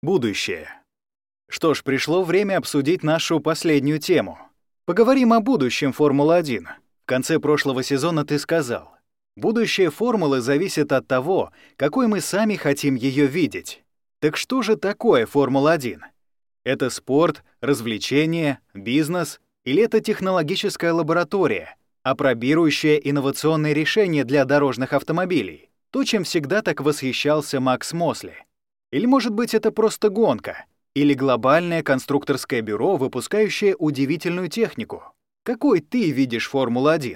Будущее. Что ж, пришло время обсудить нашу последнюю тему. Поговорим о будущем Формулы-1. В конце прошлого сезона ты сказал: будущее формулы зависит от того, какой мы сами хотим ее видеть. Так что же такое Формула-1? Это спорт, развлечение, бизнес или это технологическая лаборатория, апробирующая инновационные решения для дорожных автомобилей? То, чем всегда так восхищался Макс Мосли. Или, может быть, это просто гонка? Или глобальное конструкторское бюро, выпускающее удивительную технику? Какой ты видишь Формулу-1?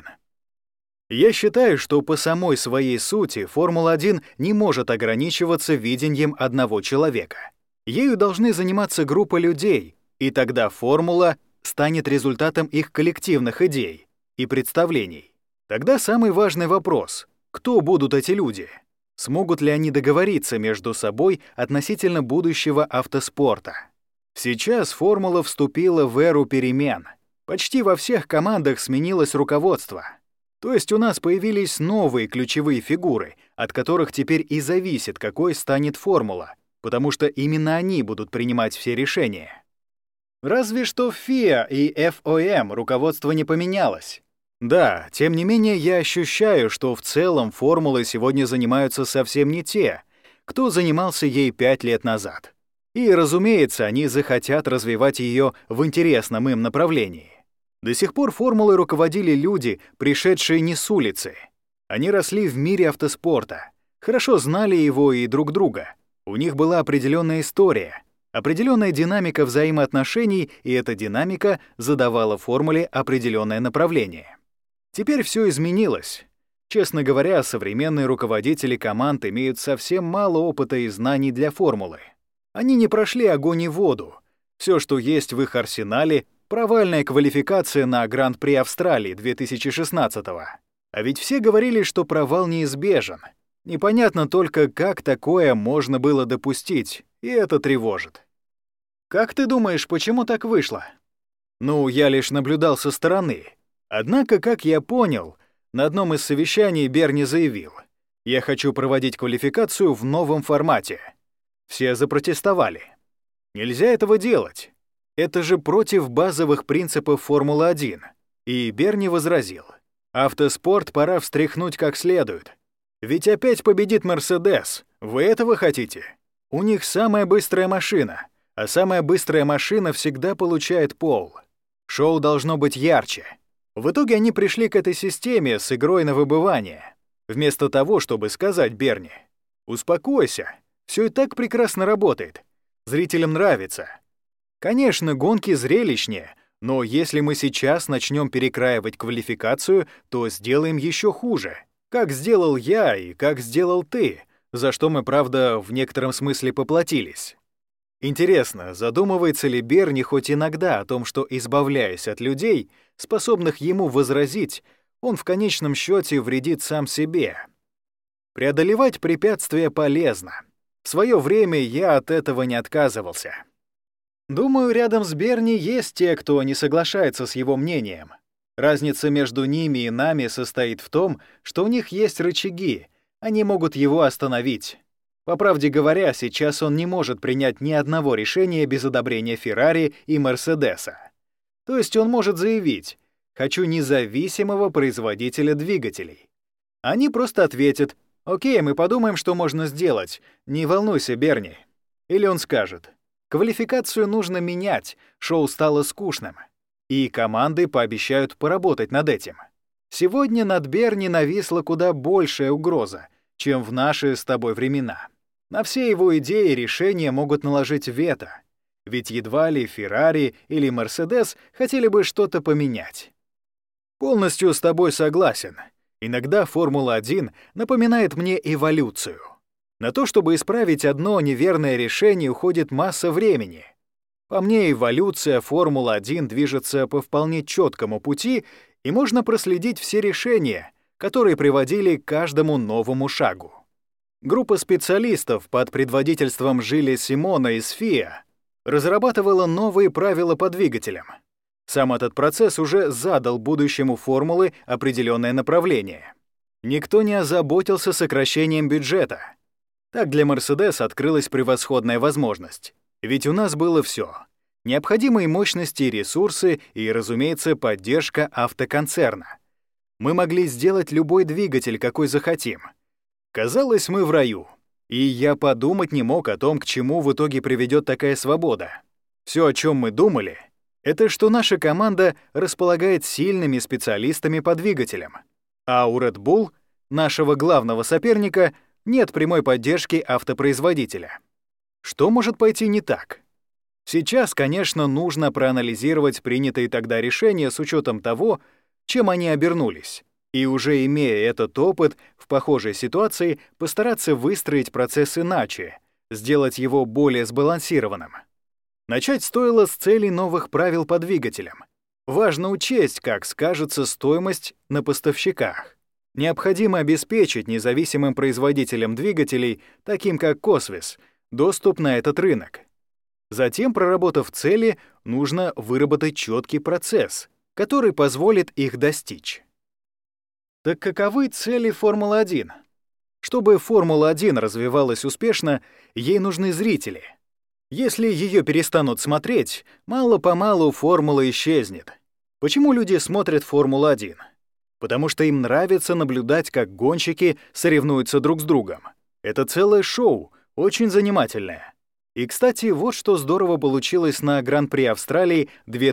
Я считаю, что по самой своей сути Формула-1 не может ограничиваться видением одного человека. Ею должны заниматься группа людей, и тогда формула станет результатом их коллективных идей и представлений. Тогда самый важный вопрос — кто будут эти люди? Смогут ли они договориться между собой относительно будущего автоспорта? Сейчас формула вступила в эру перемен. Почти во всех командах сменилось руководство. То есть у нас появились новые ключевые фигуры, от которых теперь и зависит, какой станет формула, потому что именно они будут принимать все решения. Разве что в FIA и FOM руководство не поменялось. Да, тем не менее, я ощущаю, что в целом формулой сегодня занимаются совсем не те, кто занимался ей 5 лет назад. И, разумеется, они захотят развивать ее в интересном им направлении. До сих пор формулой руководили люди, пришедшие не с улицы. Они росли в мире автоспорта, хорошо знали его и друг друга. У них была определенная история, определенная динамика взаимоотношений, и эта динамика задавала формуле определенное направление. Теперь все изменилось. Честно говоря, современные руководители команд имеют совсем мало опыта и знаний для формулы. Они не прошли огонь и воду. Все, что есть в их арсенале — провальная квалификация на Гран-при Австралии 2016-го. А ведь все говорили, что провал неизбежен. Непонятно только, как такое можно было допустить, и это тревожит. Как ты думаешь, почему так вышло? Ну, я лишь наблюдал со стороны. Однако, как я понял, на одном из совещаний Берни заявил: «Я хочу проводить квалификацию в новом формате». Все запротестовали. Нельзя этого делать. Это же против базовых принципов Формулы-1. И Берни возразил: «Автоспорт пора встряхнуть как следует. Ведь опять победит Мерседес. Вы этого хотите? У них самая быстрая машина, а самая быстрая машина всегда получает пол. Шоу должно быть ярче». В итоге они пришли к этой системе с игрой на выбывание. Вместо того, чтобы сказать Берни: «Успокойся, все и так прекрасно работает. Зрителям нравится. Конечно, гонки зрелищнее, но если мы сейчас начнем перекраивать квалификацию, то сделаем еще хуже. Как сделал я и как сделал ты, за что мы, правда, в некотором смысле поплатились». Интересно, задумывается ли Берни хоть иногда о том, что, избавляясь от людей, способных ему возразить, он в конечном счете вредит сам себе? Преодолевать препятствия полезно. В свое время я от этого не отказывался. Думаю, рядом с Берни есть те, кто не соглашается с его мнением. Разница между ними и нами состоит в том, что у них есть рычаги, они могут его остановить. По правде говоря, сейчас он не может принять ни одного решения без одобрения Феррари и Мерседеса. То есть он может заявить: «Хочу независимого производителя двигателей». Они просто ответят: «Окей, мы подумаем, что можно сделать. Не волнуйся, Берни». Или он скажет: «Квалификацию нужно менять, шоу стало скучным». И команды пообещают поработать над этим. Сегодня над Берни нависла куда большая угроза, чем в наши с тобой времена. На все его идеи и решения могут наложить вето, ведь едва ли Феррари или Мерседес хотели бы что-то поменять. Полностью с тобой согласен. Иногда Формула-1 напоминает мне эволюцию. На то, чтобы исправить одно неверное решение, уходит масса времени. По мне, эволюция Формулы-1 движется по вполне четкому пути, и можно проследить все решения, которые приводили к каждому новому шагу. Группа специалистов под предводительством Жиля Симона из FIA разрабатывала новые правила по двигателям. Сам этот процесс уже задал будущему формулы определенное направление. Никто не озаботился сокращением бюджета. Так для Mercedes открылась превосходная возможность. Ведь у нас было все: необходимые мощности и ресурсы и, разумеется, поддержка автоконцерна. Мы могли сделать любой двигатель, какой захотим. Казалось, мы в раю. И я подумать не мог о том, к чему в итоге приведет такая свобода. Все, о чем мы думали, это что наша команда располагает сильными специалистами по двигателям, а у Red Bull, нашего главного соперника, нет прямой поддержки автопроизводителя. Что может пойти не так? Сейчас, конечно, нужно проанализировать принятые тогда решения с учетом того, чем они обернулись, и уже имея этот опыт в похожей ситуации, постараться выстроить процесс иначе, сделать его более сбалансированным. Начать стоило с целей новых правил по двигателям. Важно учесть, как скажется стоимость на поставщиках. Необходимо обеспечить независимым производителям двигателей, таким как Cosvis, доступ на этот рынок. Затем, проработав цели, нужно выработать четкий процесс, который позволит их достичь. Так каковы цели Формулы-1? Чтобы Формула-1 развивалась успешно, ей нужны зрители. Если ее перестанут смотреть, мало-помалу формула исчезнет. Почему люди смотрят Формулу-1? Потому что им нравится наблюдать, как гонщики соревнуются друг с другом. Это целое шоу, очень занимательное. И, кстати, вот что здорово получилось на Гран-при Австралии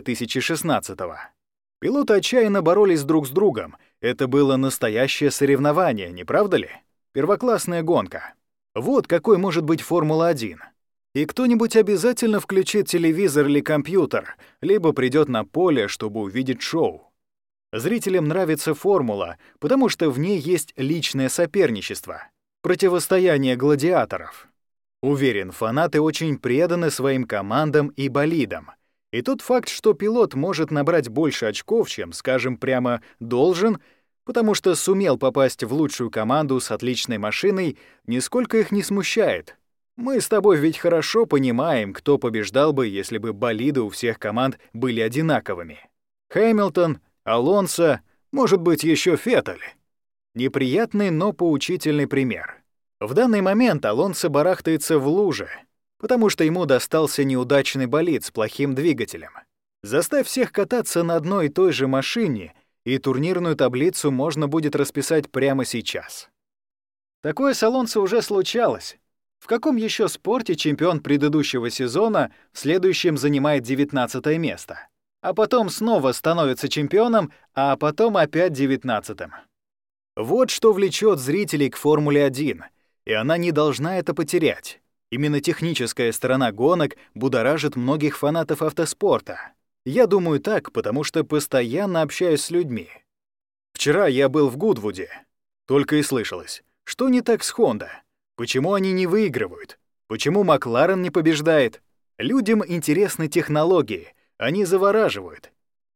2016-го. Пилоты отчаянно боролись друг с другом. Это было настоящее соревнование, не правда ли? Первоклассная гонка. Вот какой может быть Формула-1. И кто-нибудь обязательно включит телевизор или компьютер, либо придет на поле, чтобы увидеть шоу. Зрителям нравится формула, потому что в ней есть личное соперничество, противостояние гладиаторов. Уверен, фанаты очень преданы своим командам и болидам. И тот факт, что пилот может набрать больше очков, чем, скажем прямо, должен, потому что сумел попасть в лучшую команду с отличной машиной, нисколько их не смущает. Мы с тобой ведь хорошо понимаем, кто побеждал бы, если бы болиды у всех команд были одинаковыми. Хэмилтон, Алонсо, может быть, еще Феттель. Неприятный, но поучительный пример. В данный момент Алонсо барахтается в луже, потому что ему достался неудачный болид с плохим двигателем. Заставь всех кататься на одной и той же машине, и турнирную таблицу можно будет расписать прямо сейчас. Такое с Алонсо уже случалось. В каком еще спорте чемпион предыдущего сезона в следующем занимает 19 место, а потом снова становится чемпионом, а потом опять 19-м? Вот что влечет зрителей к Формуле-1, и она не должна это потерять. Именно техническая сторона гонок будоражит многих фанатов автоспорта. Я думаю так, потому что постоянно общаюсь с людьми. Вчера я был в Гудвуде. Только и слышалось, что не так с Honda. Почему они не выигрывают? Почему Макларен не побеждает? Людям интересны технологии, они завораживают.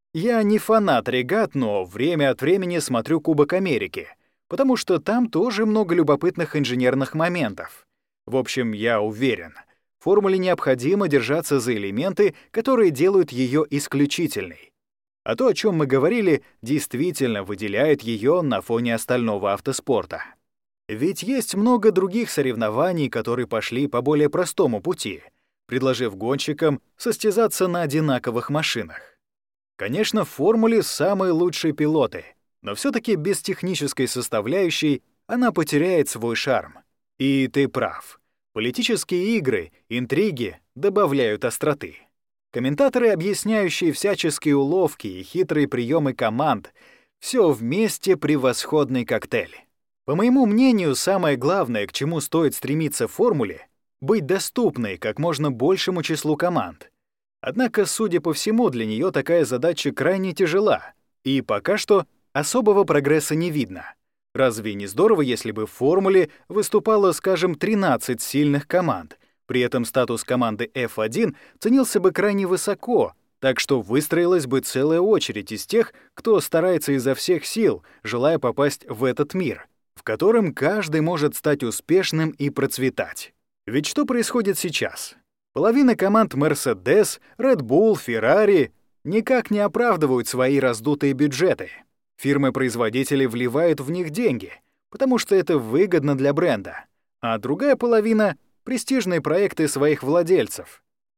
Я не фанат регат, но время от времени смотрю Кубок Америки, потому что там тоже много любопытных инженерных моментов. В общем, я уверен, формуле необходимо держаться за элементы, которые делают ее исключительной. А то, о чем мы говорили, действительно выделяет ее на фоне остального автоспорта. Ведь есть много других соревнований, которые пошли по более простому пути, предложив гонщикам состязаться на одинаковых машинах. Конечно, в формуле самые лучшие пилоты, но все-таки без технической составляющей она потеряет свой шарм. И ты прав. Политические игры, интриги добавляют остроты. Комментаторы, объясняющие всяческие уловки и хитрые приемы команд, все вместе превосходный коктейль. По моему мнению, самое главное, к чему стоит стремиться в формуле, быть доступной как можно большему числу команд. Однако, судя по всему, для нее такая задача крайне тяжела, и пока что особого прогресса не видно. Разве не здорово, если бы в формуле выступало, скажем, 13 сильных команд, при этом статус команды F1 ценился бы крайне высоко, так что выстроилась бы целая очередь из тех, кто старается изо всех сил, желая попасть в этот мир, в котором каждый может стать успешным и процветать. Ведь что происходит сейчас? Половина команд Mercedes, Red Bull, Ferrari никак не оправдывают свои раздутые бюджеты. Фирмы-производители вливают в них деньги, потому что это выгодно для бренда, а другая половина — престижные проекты своих владельцев.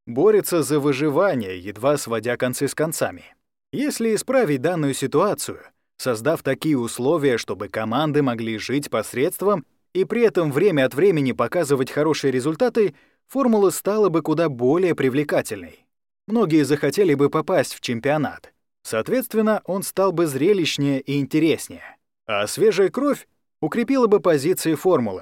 борется за выживание, едва сводя концы с концами. Если исправить данную ситуацию, создав такие условия, чтобы команды могли жить посредством и при этом время от времени показывать хорошие результаты, формула стала бы куда более привлекательной. Многие захотели бы попасть в чемпионат. Соответственно, он стал бы зрелищнее и интереснее. А свежая кровь укрепила бы позиции формулы.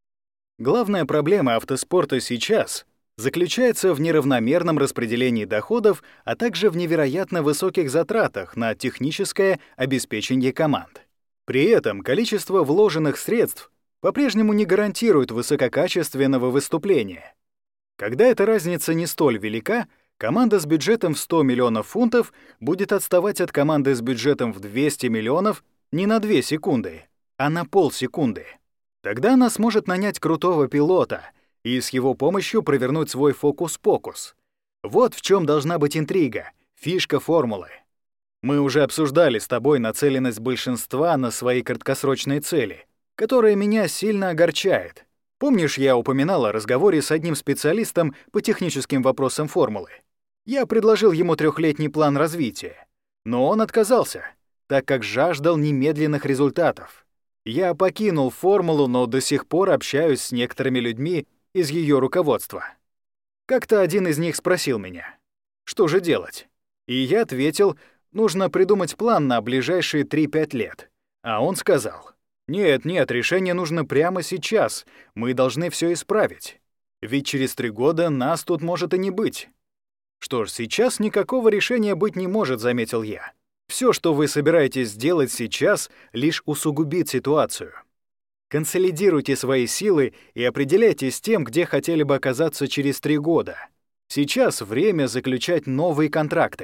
Главная проблема автоспорта сейчас заключается в неравномерном распределении доходов, а также в невероятно высоких затратах на техническое обеспечение команд. При этом количество вложенных средств по-прежнему не гарантирует высококачественного выступления. Когда эта разница не столь велика, команда с бюджетом в 100 миллионов фунтов будет отставать от команды с бюджетом в 200 миллионов не на 2 секунды, а на полсекунды. Тогда она сможет нанять крутого пилота и с его помощью провернуть свой фокус-покус. Вот в чем должна быть интрига, фишка формулы. Мы уже обсуждали с тобой нацеленность большинства на свои краткосрочные цели, которая меня сильно огорчает. Помнишь, я упоминал о разговоре с одним специалистом по техническим вопросам формулы? Я предложил ему 3-летний план развития, но он отказался, так как жаждал немедленных результатов. Я покинул формулу, но до сих пор общаюсь с некоторыми людьми из ее руководства. Как-то один из них спросил меня, что же делать? И я ответил, нужно придумать план на ближайшие 3-5 лет. А он сказал, нет, решение нужно прямо сейчас, мы должны все исправить. Ведь через 3 года нас тут может и не быть. Что ж, сейчас никакого решения быть не может, заметил я. Все, что вы собираетесь сделать сейчас, лишь усугубит ситуацию. Консолидируйте свои силы и определяйтесь с тем, где хотели бы оказаться через 3 года. Сейчас время заключать новые контракты.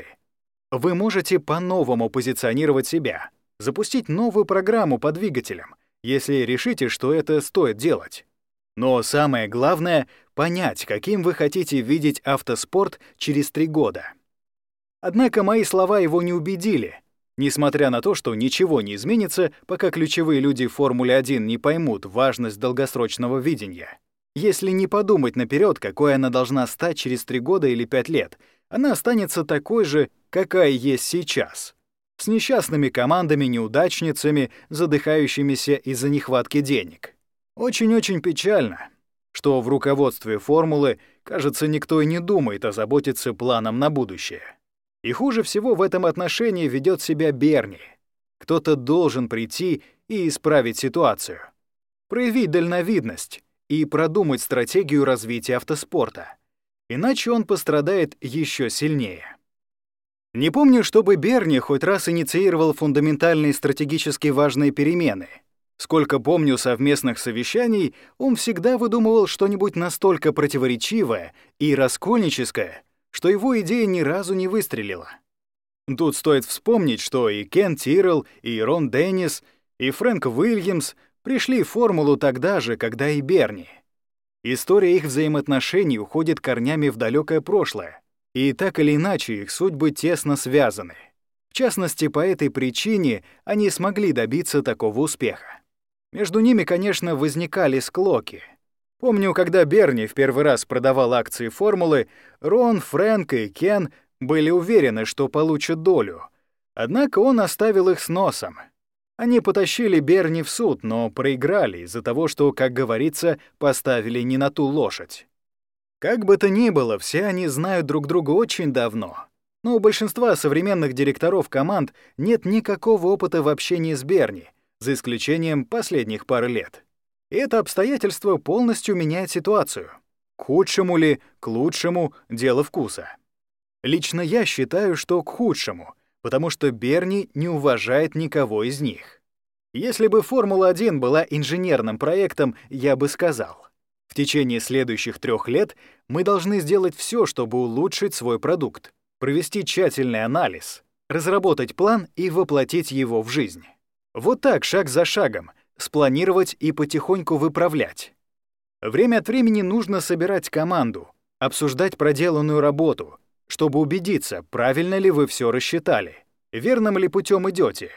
Вы можете по-новому позиционировать себя, запустить новую программу по двигателям, если решите, что это стоит делать. Но самое главное — понять, каким вы хотите видеть автоспорт через 3 года. Однако мои слова его не убедили, несмотря на то, что ничего не изменится, пока ключевые люди в Формуле-1 не поймут важность долгосрочного видения. Если не подумать наперед, какой она должна стать через 3 года или 5 лет, она останется такой же, какая есть сейчас. С несчастными командами-неудачницами, задыхающимися из-за нехватки денег. Очень-очень печально, что в руководстве формулы, кажется, никто и не думает озаботиться планом на будущее. И хуже всего в этом отношении ведет себя Берни. Кто-то должен прийти и исправить ситуацию, проявить дальновидность и продумать стратегию развития автоспорта. Иначе он пострадает еще сильнее. Не помню, чтобы Берни хоть раз инициировал фундаментальные стратегически важные перемены. Сколько помню совместных совещаний, он всегда выдумывал что-нибудь настолько противоречивое и раскольническое, что его идея ни разу не выстрелила. Тут стоит вспомнить, что и Кен Тиррелл, и Рон Деннис, и Фрэнк Уильямс пришли в формулу тогда же, когда и Берни. История их взаимоотношений уходит корнями в далекое прошлое, и так или иначе их судьбы тесно связаны. В частности, по этой причине они смогли добиться такого успеха. Между ними, конечно, возникали склоки. Помню, когда Берни в первый раз продавал акции формулы, Рон, Фрэнк и Кен были уверены, что получат долю. Однако он оставил их с носом. Они потащили Берни в суд, но проиграли из-за того, что, как говорится, поставили не на ту лошадь. Как бы то ни было, все они знают друг друга очень давно. Но у большинства современных директоров команд нет никакого опыта в общении с Берни, за исключением последних пары лет. И это обстоятельство полностью меняет ситуацию. К худшему ли, к лучшему — дело вкуса. Лично я считаю, что к худшему, потому что Берни не уважает никого из них. Если бы Формула-1 была инженерным проектом, я бы сказал, в течение следующих 3 лет мы должны сделать все, чтобы улучшить свой продукт, провести тщательный анализ, разработать план и воплотить его в жизнь. Вот так, шаг за шагом, спланировать и потихоньку выправлять. Время от времени нужно собирать команду, обсуждать проделанную работу, чтобы убедиться, правильно ли вы все рассчитали, верным ли путем идете.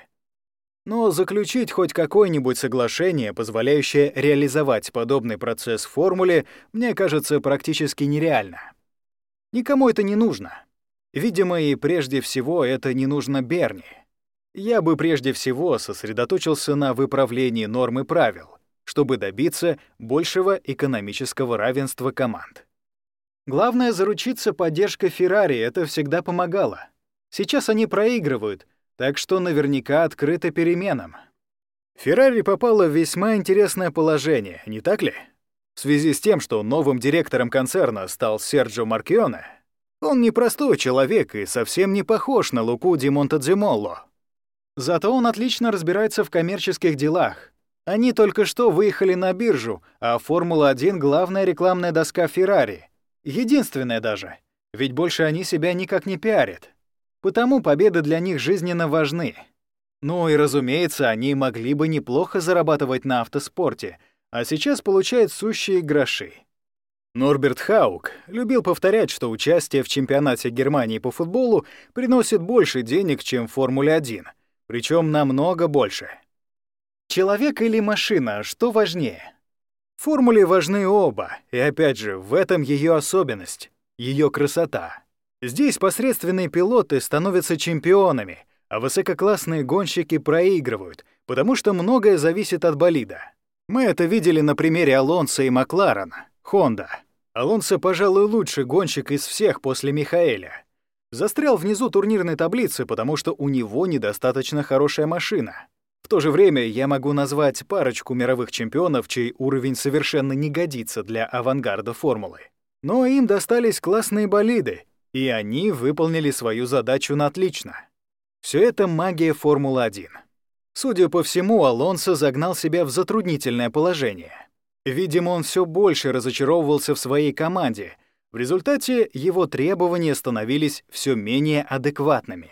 Но заключить хоть какое-нибудь соглашение, позволяющее реализовать подобный процесс в формуле, мне кажется практически нереально. Никому это не нужно. Видимо, и прежде всего это не нужно Берни. Я бы прежде всего сосредоточился на выправлении норм и правил, чтобы добиться большего экономического равенства команд. Главное — заручиться поддержкой Феррари, это всегда помогало. Сейчас они проигрывают, так что наверняка открыто переменам. Феррари попала в весьма интересное положение, не так ли? В связи с тем, что новым директором концерна стал Серджио Маркионе, он непростой человек и совсем не похож на Луку ди Монтедземолло. Зато он отлично разбирается в коммерческих делах. Они только что выехали на биржу, а Формула-1 — главная рекламная доска Феррари. Единственная даже, ведь больше они себя никак не пиарят. Потому победы для них жизненно важны. Ну и, разумеется, они могли бы неплохо зарабатывать на автоспорте, а сейчас получают сущие гроши. Норберт Хаук любил повторять, что участие в чемпионате Германии по футболу приносит больше денег, чем в Формуле-1, причем намного больше. Человек или машина, что важнее? В формуле важны оба, и опять же, в этом ее особенность, ее красота. Здесь посредственные пилоты становятся чемпионами, а высококлассные гонщики проигрывают, потому что многое зависит от болида. Мы это видели на примере Алонсо и Макларен, Honda. Алонсо, пожалуй, лучший гонщик из всех после Михаэля. Застрял внизу турнирной таблицы, потому что у него недостаточно хорошая машина. В то же время я могу назвать парочку мировых чемпионов, чей уровень совершенно не годится для авангарда формулы. Но им достались классные болиды, и они выполнили свою задачу на отлично. Все это магия Формулы-1. Судя по всему, Алонсо загнал себя в затруднительное положение. Видимо, он все больше разочаровывался в своей команде. В результате его требования становились все менее адекватными.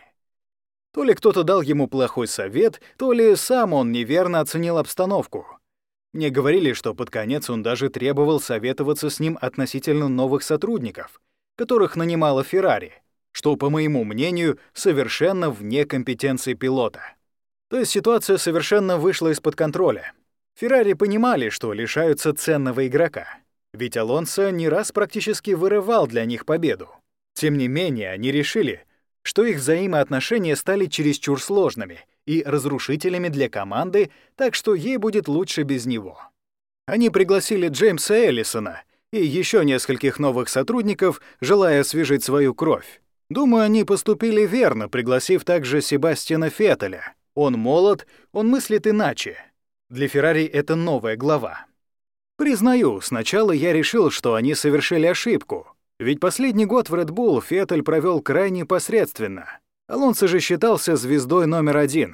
То ли кто-то дал ему плохой совет, то ли сам он неверно оценил обстановку. Мне говорили, что под конец он даже требовал советоваться с ним относительно новых сотрудников, которых нанимала Феррари, что, по моему мнению, совершенно вне компетенции пилота. То есть ситуация совершенно вышла из-под контроля. Феррари понимали, что лишаются ценного игрока, ведь Алонсо не раз практически вырывал для них победу. Тем не менее, они решили, что их взаимоотношения стали чересчур сложными и разрушителями для команды, так что ей будет лучше без него. Они пригласили Джеймса Эллисона и еще нескольких новых сотрудников, желая освежить свою кровь. Думаю, они поступили верно, пригласив также Себастьяна Феттеля. Он молод, он мыслит иначе. Для Феррари это новая глава. Признаю, сначала я решил, что они совершили ошибку. Ведь последний год в Red Bull Феттель провел крайне посредственно. Алонсо же считался звездой номер один.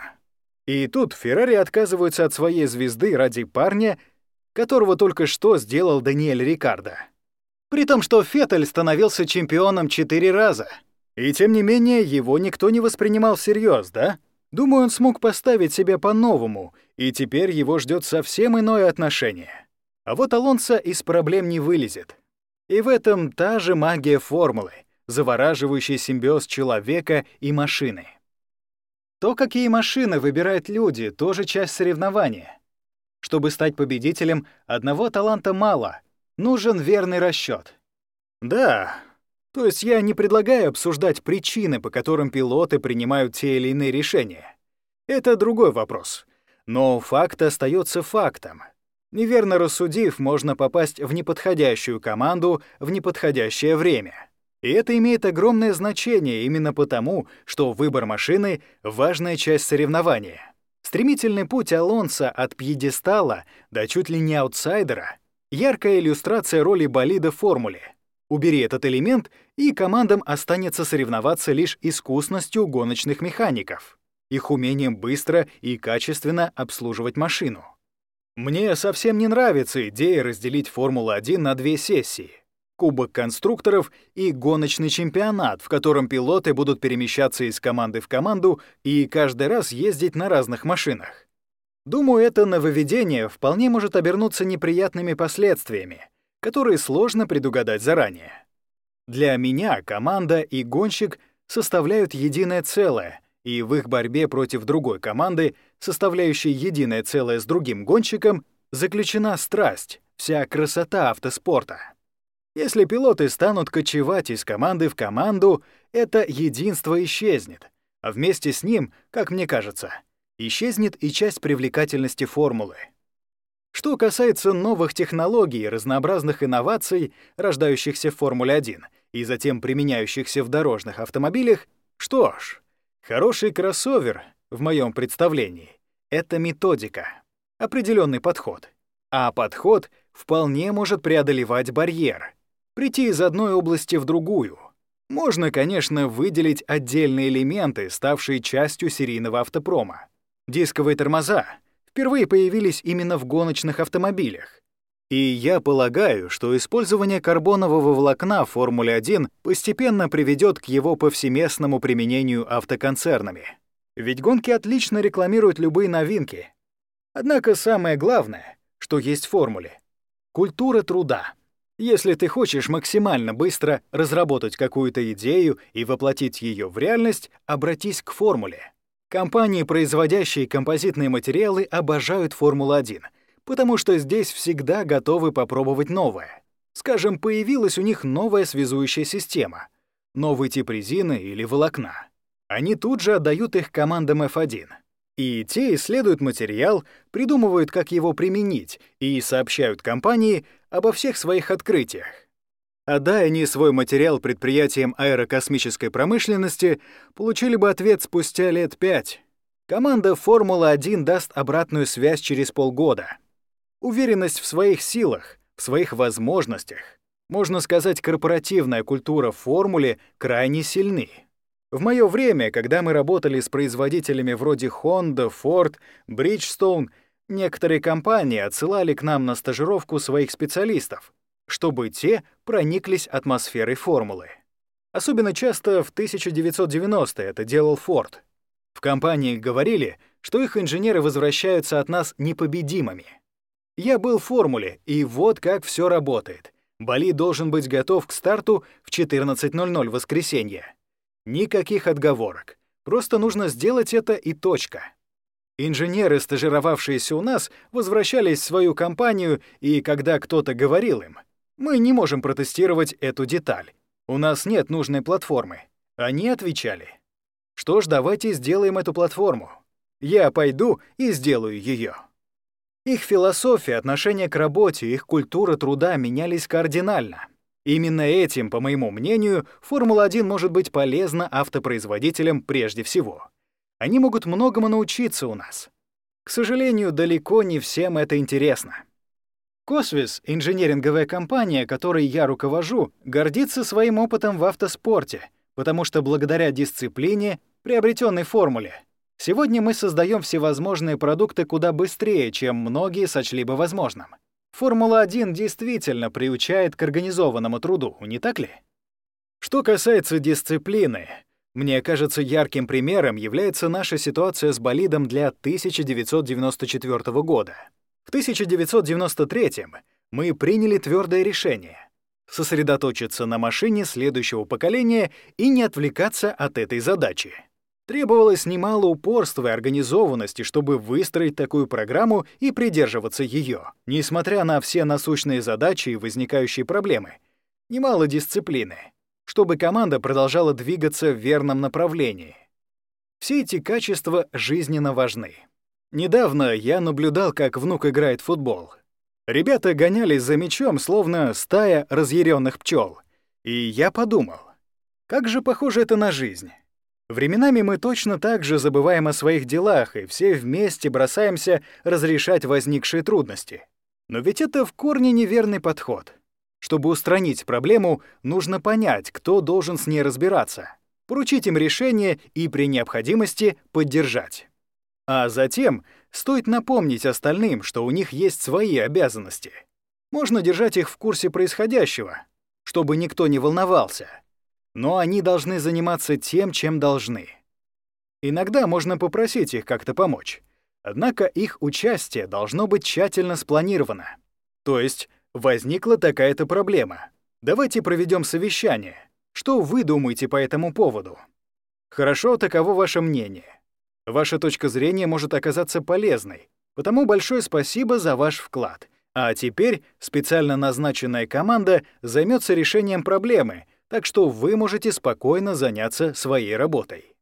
И тут Феррари отказываются от своей звезды ради парня, которого только что сделал Даниэль Рикардо. При том, что Феттель становился чемпионом 4 раза. И тем не менее, его никто не воспринимал всерьез, да? Думаю, он смог поставить себя по-новому, и теперь его ждет совсем иное отношение. А вот Алонсо из проблем не вылезет. И в этом та же магия формулы, завораживающий симбиоз человека и машины. То, какие машины выбирают люди, тоже часть соревнования. Чтобы стать победителем, одного таланта мало, нужен верный расчет. Да, то есть я не предлагаю обсуждать причины, по которым пилоты принимают те или иные решения. Это другой вопрос. Но факт остается фактом. Неверно рассудив, можно попасть в неподходящую команду в неподходящее время. И это имеет огромное значение именно потому, что выбор машины — важная часть соревнования. Стремительный путь Алонсо от пьедестала до чуть ли не аутсайдера — яркая иллюстрация роли болида в формуле. Убери этот элемент, и командам останется соревноваться лишь искусностью гоночных механиков, их умением быстро и качественно обслуживать машину. Мне совсем не нравится идея разделить Формулу-1 на 2 сессии — Кубок конструкторов и гоночный чемпионат, в котором пилоты будут перемещаться из команды в команду и каждый раз ездить на разных машинах. Думаю, это нововведение вполне может обернуться неприятными последствиями, которые сложно предугадать заранее. Для меня команда и гонщик составляют единое целое, и в их борьбе против другой команды, составляющей единое целое с другим гонщиком, заключена страсть, вся красота автоспорта. Если пилоты станут кочевать из команды в команду, это единство исчезнет, а вместе с ним, как мне кажется, исчезнет и часть привлекательности формулы. Что касается новых технологий и разнообразных инноваций, рождающихся в Формуле-1 и затем применяющихся в дорожных автомобилях, что ж, хороший кроссовер, в моем представлении, это методика, определенный подход. А подход вполне может преодолевать барьер, прийти из одной области в другую. Можно, конечно, выделить отдельные элементы, ставшие частью серийного автопрома. Дисковые тормоза впервые появились именно в гоночных автомобилях. И я полагаю, что использование карбонового волокна в Формуле-1 постепенно приведет к его повсеместному применению автоконцернами. Ведь гонки отлично рекламируют любые новинки. Однако самое главное, что есть в формуле — культура труда. Если ты хочешь максимально быстро разработать какую-то идею и воплотить ее в реальность, обратись к формуле. Компании, производящие композитные материалы, обожают Формулу-1, потому что здесь всегда готовы попробовать новое. Скажем, появилась у них новая связующая система, новый тип резины или волокна. Они тут же отдают их командам F1. И те исследуют материал, придумывают, как его применить, и сообщают компании обо всех своих открытиях. Отдая они свой материал предприятиям аэрокосмической промышленности, получили бы ответ спустя лет 5. Команда Формула-1 даст обратную связь через полгода. Уверенность в своих силах, в своих возможностях, можно сказать, корпоративная культура в формуле крайне сильны. В моё время, когда мы работали с производителями вроде Honda, Ford, Bridgestone, некоторые компании отсылали к нам на стажировку своих специалистов, чтобы те прониклись атмосферой формулы. Особенно часто в 1990-е это делал Ford. В компании говорили, что их инженеры возвращаются от нас непобедимыми. Я был в формуле, и вот как все работает. Болид должен быть готов к старту в 14:00 в воскресенье. Никаких отговорок. Просто нужно сделать это и точка. Инженеры, стажировавшиеся у нас, возвращались в свою компанию, и когда кто-то говорил им: «Мы не можем протестировать эту деталь. У нас нет нужной платформы», они отвечали: «Что ж, давайте сделаем эту платформу. Я пойду и сделаю ее». Их философия, отношение к работе, их культура труда менялись кардинально. Именно этим, по моему мнению, Формула-1 может быть полезна автопроизводителям прежде всего. Они могут многому научиться у нас. К сожалению, далеко не всем это интересно. Cosvis, инженеринговая компания, которой я руковожу, гордится своим опытом в автоспорте, потому что благодаря дисциплине, приобретенной формуле, сегодня мы создаем всевозможные продукты куда быстрее, чем многие сочли бы возможным. Формула-1 действительно приучает к организованному труду, не так ли? Что касается дисциплины, мне кажется, ярким примером является наша ситуация с болидом для 1994 года. В 1993 мы приняли твердое решение — сосредоточиться на машине следующего поколения и не отвлекаться от этой задачи. Требовалось немало упорства и организованности, чтобы выстроить такую программу и придерживаться ее, несмотря на все насущные задачи и возникающие проблемы. Немало дисциплины, чтобы команда продолжала двигаться в верном направлении. Все эти качества жизненно важны. Недавно я наблюдал, как внук играет в футбол. Ребята гонялись за мячом, словно стая разъяренных пчел. И я подумал, как же похоже это на жизнь. Временами мы точно так же забываем о своих делах, и все вместе бросаемся разрешать возникшие трудности. Но ведь это в корне неверный подход. Чтобы устранить проблему, нужно понять, кто должен с ней разбираться, поручить им решение и при необходимости поддержать. А затем стоит напомнить остальным, что у них есть свои обязанности. Можно держать их в курсе происходящего, чтобы никто не волновался. Но они должны заниматься тем, чем должны. Иногда можно попросить их как-то помочь. Однако их участие должно быть тщательно спланировано. То есть возникла такая-то проблема. Давайте проведем совещание. Что вы думаете по этому поводу? Хорошо, таково ваше мнение. Ваша точка зрения может оказаться полезной, потому большое спасибо за ваш вклад. А теперь специально назначенная команда займется решением проблемы, так что вы можете спокойно заняться своей работой.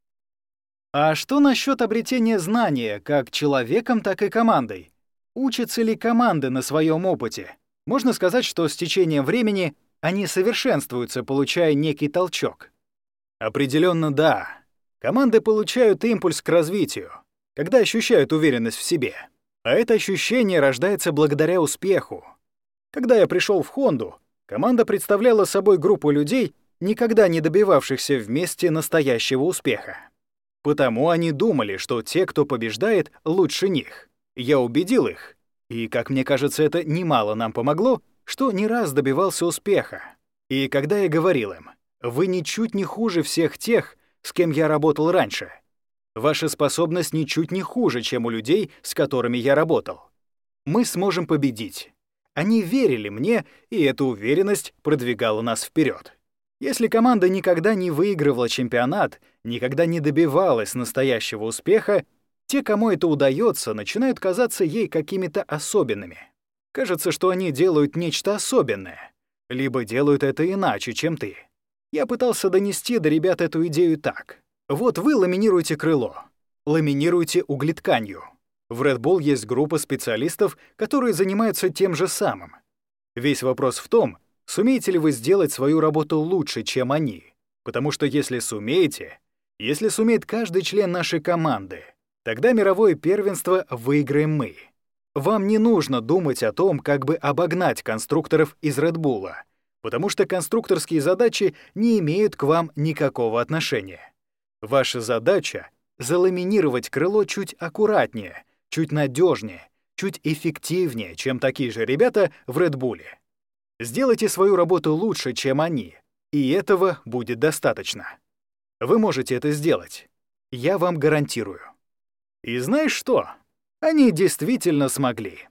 А что насчет обретения знания как человеком, так и командой? Учатся ли команды на своем опыте? Можно сказать, что с течением времени они совершенствуются, получая некий толчок. Определенно, да. Команды получают импульс к развитию, когда ощущают уверенность в себе. А это ощущение рождается благодаря успеху. Когда я пришел в Хонду, команда представляла собой группу людей, никогда не добивавшихся вместе настоящего успеха. Потому они думали, что те, кто побеждает, лучше них. Я убедил их, и, как мне кажется, это немало нам помогло, что не раз добивался успеха. И когда я говорил им, вы ничуть не хуже всех тех, с кем я работал раньше. Ваша способность ничуть не хуже, чем у людей, с которыми я работал. Мы сможем победить. Они верили мне, и эта уверенность продвигала нас вперед. Если команда никогда не выигрывала чемпионат, никогда не добивалась настоящего успеха, те, кому это удается, начинают казаться ей какими-то особенными. Кажется, что они делают нечто особенное, либо делают это иначе, чем ты. Я пытался донести до ребят эту идею так. Вот вы ламинируете крыло, ламинируете углетканью. В Red Bull есть группа специалистов, которые занимаются тем же самым. Весь вопрос в том, сумеете ли вы сделать свою работу лучше, чем они. Потому что если сумеете, если сумеет каждый член нашей команды, тогда мировое первенство выиграем мы. Вам не нужно думать о том, как бы обогнать конструкторов из Red Bull, потому что конструкторские задачи не имеют к вам никакого отношения. Ваша задача — заламинировать крыло чуть аккуратнее, чуть надежнее, чуть эффективнее, чем такие же ребята в Red Bull. Сделайте свою работу лучше, чем они, и этого будет достаточно. Вы можете это сделать. Я вам гарантирую. И знаешь что? Они действительно смогли.